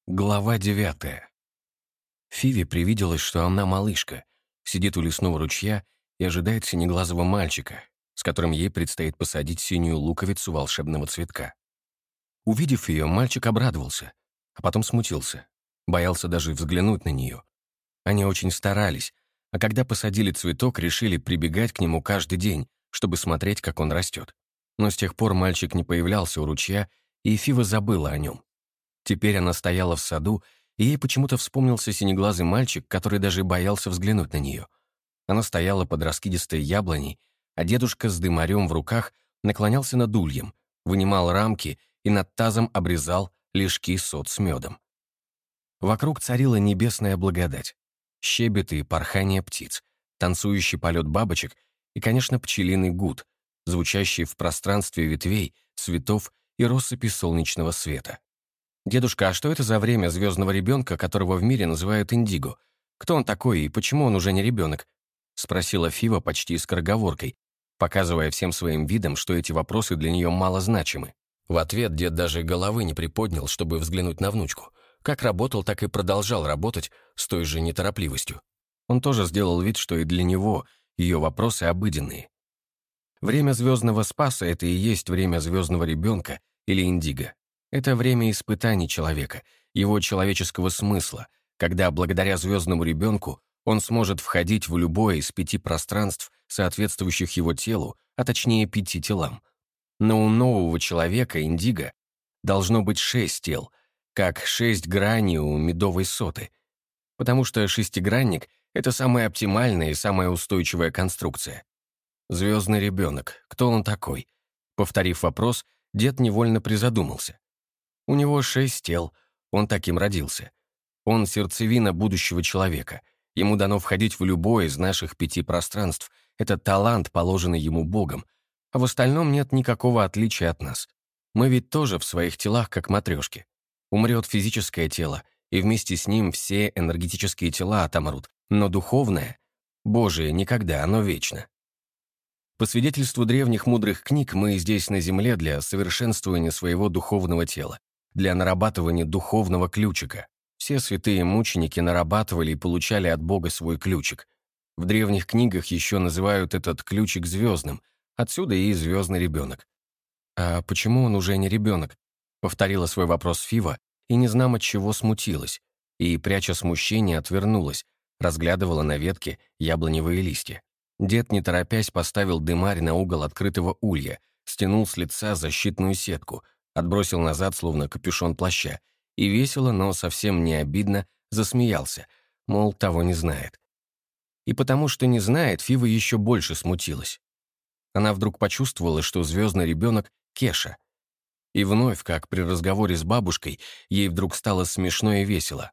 Глава 9. Фиве привиделось, что она малышка, сидит у лесного ручья и ожидает синеглазого мальчика, с которым ей предстоит посадить синюю луковицу волшебного цветка. Увидев ее, мальчик обрадовался, а потом смутился, боялся даже взглянуть на нее. Они очень старались, а когда посадили цветок, решили прибегать к нему каждый день, чтобы смотреть, как он растет. Но с тех пор мальчик не появлялся у ручья, и Фива забыла о нем. Теперь она стояла в саду, и ей почему-то вспомнился синеглазый мальчик, который даже боялся взглянуть на нее. Она стояла под раскидистой яблоней, а дедушка с дымарем в руках наклонялся над ульем, вынимал рамки и над тазом обрезал лишки сот с медом. Вокруг царила небесная благодать, щебет и порхание птиц, танцующий полет бабочек и, конечно, пчелиный гуд, звучащий в пространстве ветвей, цветов и россыпи солнечного света. «Дедушка, а что это за время звездного ребенка, которого в мире называют Индиго? Кто он такой и почему он уже не ребенок?» — спросила Фива почти скороговоркой, показывая всем своим видом, что эти вопросы для нее мало значимы. В ответ дед даже головы не приподнял, чтобы взглянуть на внучку. Как работал, так и продолжал работать с той же неторопливостью. Он тоже сделал вид, что и для него ее вопросы обыденные. Время звездного спаса — это и есть время звездного ребенка или Индиго. Это время испытаний человека, его человеческого смысла, когда благодаря звездному ребенку он сможет входить в любое из 5 пространств, соответствующих его телу, а точнее 5 телам. Но у нового человека, Индиго, должно быть 6 тел, как 6 граней у медовой соты, потому что шестигранник — это самая оптимальная и самая устойчивая конструкция. Звездный ребенок, кто он такой? Повторив вопрос, дед невольно призадумался. У него 6 тел, он таким родился. Он сердцевина будущего человека. Ему дано входить в любое из наших 5 пространств. Это талант, положенный ему Богом. А в остальном нет никакого отличия от нас. Мы ведь тоже в своих телах, как матрешки. Умрет физическое тело, и вместе с ним все энергетические тела отомрут. Но духовное, Божие, никогда, оно вечно. По свидетельству древних мудрых книг, мы здесь на земле для совершенствования своего духовного тела, для нарабатывания духовного ключика. Все святые мученики нарабатывали и получали от Бога свой ключик. В древних книгах еще называют этот ключик звездным, отсюда и звездный ребенок. «А почему он уже не ребенок?» — повторила свой вопрос Фива, и незнамо от чего смутилась, и, пряча смущение, отвернулась, разглядывала на ветке яблоневые листья. Дед, не торопясь, поставил дымарь на угол открытого улья, стянул с лица защитную сетку, отбросил назад, словно капюшон плаща, и весело, но совсем не обидно, засмеялся, мол, того не знает. И потому что не знает, Фива еще больше смутилась. Она вдруг почувствовала, что звездный ребенок — Кеша. И вновь, как при разговоре с бабушкой, ей вдруг стало смешно и весело.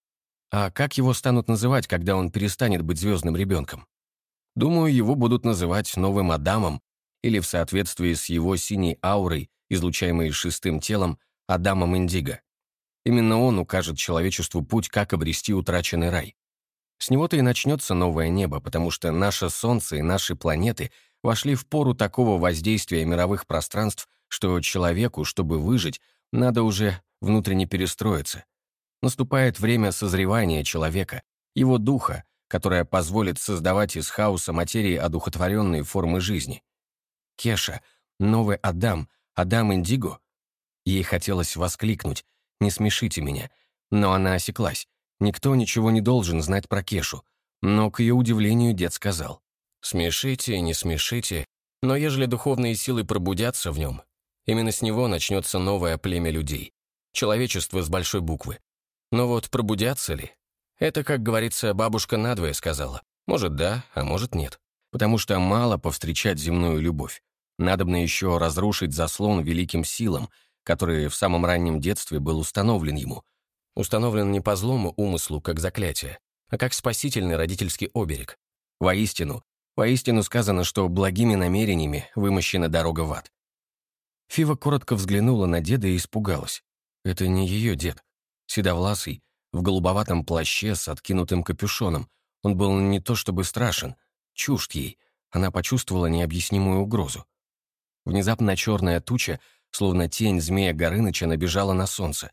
А как его станут называть, когда он перестанет быть звездным ребенком? Думаю, его будут называть новым Адамом или в соответствии с его синей аурой, излучаемой шестым телом, Адамом Индиго. Именно он укажет человечеству путь, как обрести утраченный рай. С него-то и начнется новое небо, потому что наше Солнце и наши планеты вошли в пору такого воздействия мировых пространств, что человеку, чтобы выжить, надо уже внутренне перестроиться. Наступает время созревания человека, его духа, которое позволит создавать из хаоса материи одухотворенные формы жизни. Кеша, новый Адам, Адам Индиго? Ей хотелось воскликнуть «Не смешите меня», но она осеклась. Никто ничего не должен знать про Кешу. Но, к ее удивлению, дед сказал: «Смешите, не смешите, но ежели духовные силы пробудятся в нем, именно с него начнется новое племя людей, человечество с большой буквы. Но вот пробудятся ли? Это, как говорится, бабушка надвое сказала. Может, да, а может, нет. Потому что мало повстречать земную любовь. Надобно еще разрушить заслон великим силам, который в самом раннем детстве был установлен ему. Установлен не по злому умыслу, как заклятие, а как спасительный родительский оберег. Воистину сказано, что благими намерениями вымощена дорога в ад. Фива коротко взглянула на деда и испугалась. Это не ее дед. Седовласый, в голубоватом плаще с откинутым капюшоном. Он был не то чтобы страшен, чужд ей. Она почувствовала необъяснимую угрозу. Внезапно черная туча, словно тень змея Горыныча, набежала на солнце,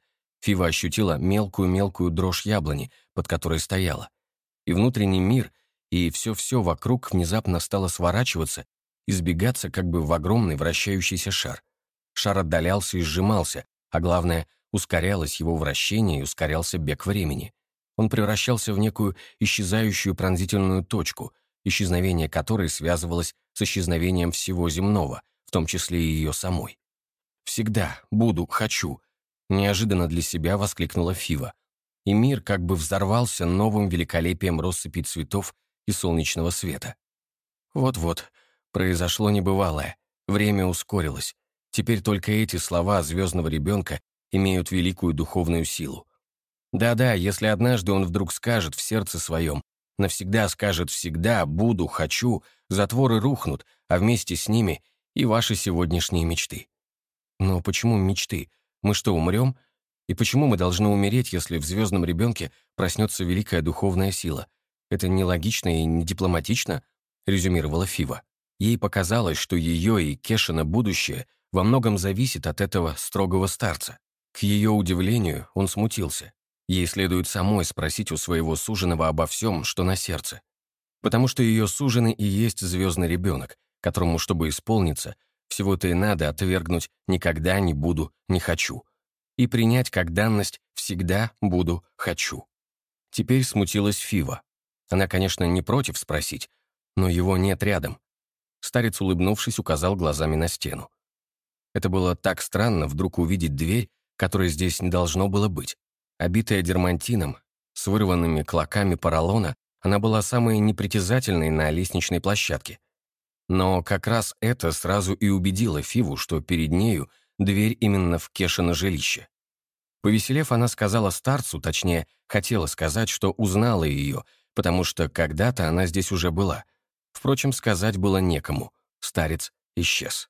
Фива ощутила мелкую-мелкую дрожь яблони, под которой стояла. И внутренний мир, и все-все вокруг внезапно стало сворачиваться и сбегаться как бы в огромный вращающийся шар. Шар отдалялся и сжимался, а главное, ускорялось его вращение и ускорялся бег времени. Он превращался в некую исчезающую пронзительную точку, исчезновение которой связывалось с исчезновением всего земного, в том числе и ее самой. «Всегда, буду, хочу», — неожиданно для себя воскликнула Фива. И мир как бы взорвался новым великолепием россыпи цветов и солнечного света. Вот-вот, произошло небывалое, время ускорилось. Теперь только эти слова звездного ребенка имеют великую духовную силу. Да-да, если однажды он вдруг скажет в сердце своем, навсегда скажет «всегда», «буду», «хочу», затворы рухнут, а вместе с ними и ваши сегодняшние мечты. Но почему мечты? Мы что, умрем? И почему мы должны умереть, если в звездном ребенке проснется великая духовная сила? Это нелогично и не дипломатично, резюмировала Фива. Ей показалось, что ее и Кешина будущее во многом зависит от этого строгого старца. К ее удивлению, он смутился. Ей следует самой спросить у своего суженого обо всем, что на сердце. Потому что ее суженый и есть звездный ребенок, которому, чтобы исполниться, всего-то и надо отвергнуть «никогда не буду, не хочу» и принять как данность «всегда буду, хочу». Теперь смутилась Фива. Она, конечно, не против спросить, но его нет рядом. Старец, улыбнувшись, указал глазами на стену. Это было так странно вдруг увидеть дверь, которой здесь не должно было быть. Обитая дермантином, с вырванными клоками поролона, она была самой непритязательной на лестничной площадке. Но как раз это сразу и убедило Фиву, что перед нею дверь именно в Кешино жилище. Повеселев, она сказала старцу, точнее, хотела сказать, что узнала ее, потому что когда-то она здесь уже была. Впрочем, сказать было некому. Старец исчез.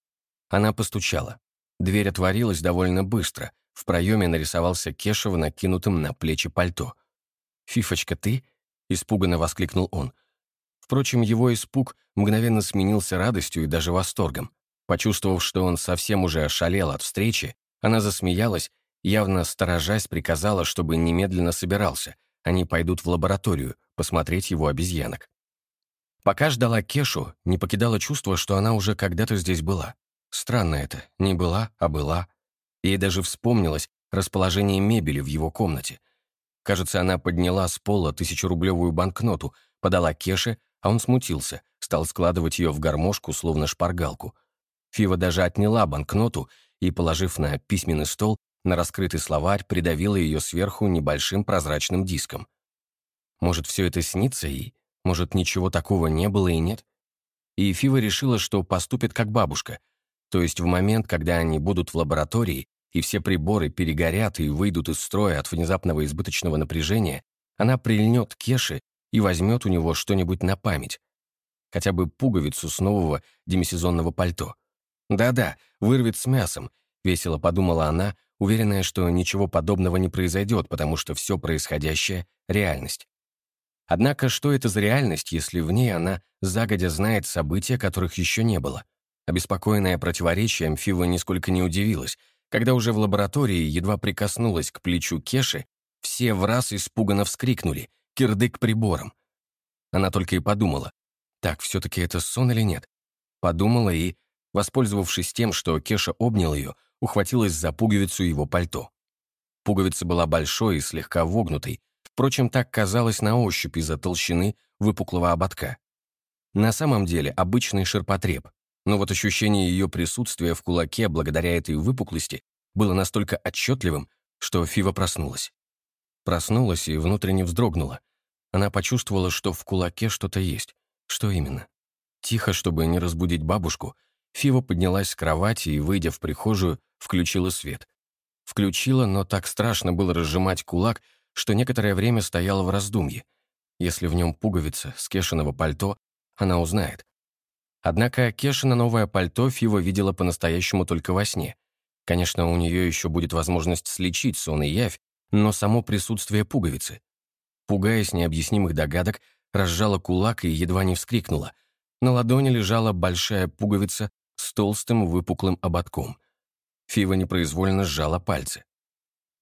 Она постучала. Дверь отворилась довольно быстро. В проеме нарисовался Кеша в накинутом на плечи пальто. «Фифочка, ты?» — испуганно воскликнул он. Впрочем, его испуг мгновенно сменился радостью и даже восторгом. Почувствовав, что он совсем уже ошалел от встречи, она засмеялась, явно сторожась приказала, чтобы немедленно собирался. Они пойдут в лабораторию, посмотреть его обезьянок. Пока ждала Кешу, не покидало чувство, что она уже когда-то здесь была. Странно это, не была, а была. Ей даже вспомнилось расположение мебели в его комнате. Кажется, она подняла с пола 1000-рублевую банкноту, подала Кеше, а он смутился, стал складывать ее в гармошку, словно шпаргалку. Фива даже отняла банкноту и, положив на письменный стол, на раскрытый словарь, придавила ее сверху небольшим прозрачным диском. Может, все это снится ей? Может, ничего такого не было и нет? И Фива решила, что поступит как бабушка. То есть в момент, когда они будут в лаборатории, и все приборы перегорят и выйдут из строя от внезапного избыточного напряжения, она прильнет к Кеше и возьмет у него что-нибудь на память. Хотя бы пуговицу с нового демисезонного пальто. Да-да, вырвет с мясом, весело подумала она, уверенная, что ничего подобного не произойдет, потому что все происходящее — реальность. Однако, что это за реальность, если в ней она загодя знает события, которых еще не было? Обеспокоенная противоречием, Фива нисколько не удивилась. Когда уже в лаборатории едва прикоснулась к плечу Кеши, все враз испуганно вскрикнули «Кирдык прибором!». Она только и подумала, так, все-таки это сон или нет? Подумала и, воспользовавшись тем, что Кеша обнял ее, ухватилась за пуговицу его пальто. Пуговица была большой и слегка вогнутой, впрочем, так казалось на ощупь из-за толщины выпуклого ободка. На самом деле обычный ширпотреб, но вот ощущение ее присутствия в кулаке благодаря этой выпуклости было настолько отчетливым, что Фива проснулась. Проснулась и внутренне вздрогнула. Она почувствовала, что в кулаке что-то есть. Что именно? Тихо, чтобы не разбудить бабушку, Фива поднялась с кровати и, выйдя в прихожую, включила свет. Включила, но так страшно было разжимать кулак, что некоторое время стояла в раздумье. Если в нем пуговица с Кешиного пальто, она узнает. Однако Кешина новое пальто Фива видела по-настоящему только во сне. Конечно, у нее еще будет возможность сличить сон и явь, но само присутствие пуговицы. Пугаясь необъяснимых догадок, разжала кулак и едва не вскрикнула. На ладони лежала большая пуговица с толстым выпуклым ободком. Фива непроизвольно сжала пальцы.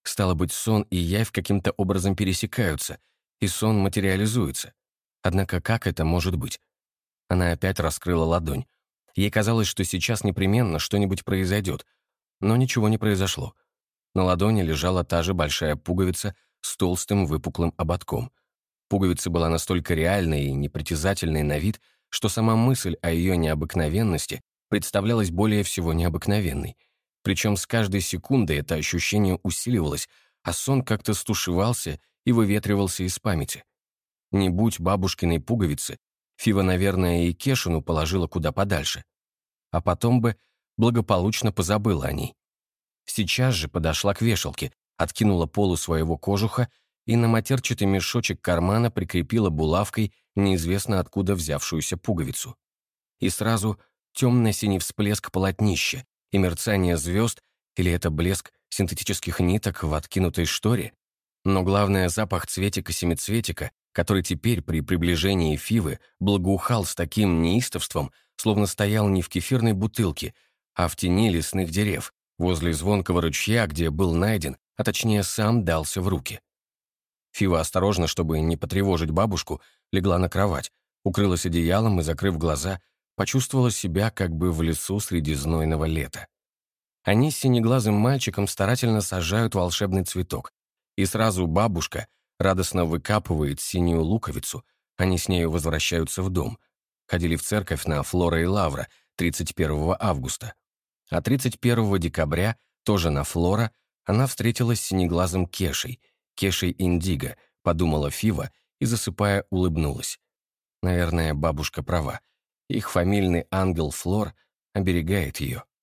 Стало быть, сон и явь каким-то образом пересекаются, и сон материализуется. Однако как это может быть? Она опять раскрыла ладонь. Ей казалось, что сейчас непременно что-нибудь произойдет, но ничего не произошло. На ладони лежала та же большая пуговица с толстым выпуклым ободком. Пуговица была настолько реальной и непритязательной на вид, что сама мысль о ее необыкновенности представлялась более всего необыкновенной. Причем с каждой секундой это ощущение усиливалось, а сон как-то стушевался и выветривался из памяти. Не будь бабушкиной пуговицы, Фива, наверное, и Кешину положила куда подальше. А потом бы благополучно позабыла о ней. Сейчас же подошла к вешалке, откинула полу своего кожуха и на матерчатый мешочек кармана прикрепила булавкой неизвестно откуда взявшуюся пуговицу. И сразу темно-синий всплеск полотнища и мерцание звезд, или это блеск синтетических ниток в откинутой шторе. Но главное — запах цветика-семицветика, который теперь при приближении Фивы благоухал с таким неистовством, словно стоял не в кефирной бутылке, а в тени лесных дерев, возле звонкого ручья, где был найден, а точнее сам дался в руки. Фива осторожно, чтобы не потревожить бабушку, легла на кровать, укрылась одеялом и, закрыв глаза, почувствовала себя как бы в лесу среди знойного лета. Они с синеглазым мальчиком старательно сажают волшебный цветок, и сразу бабушка радостно выкапывает синюю луковицу, они с нею возвращаются в дом. Ходили в церковь на Флора и Лавра 31 августа. А 31 декабря, тоже на Флора, она встретилась с синеглазым Кешей Индиго, подумала Фива и, засыпая, улыбнулась. Наверное, бабушка права. Их фамильный ангел Флор оберегает ее.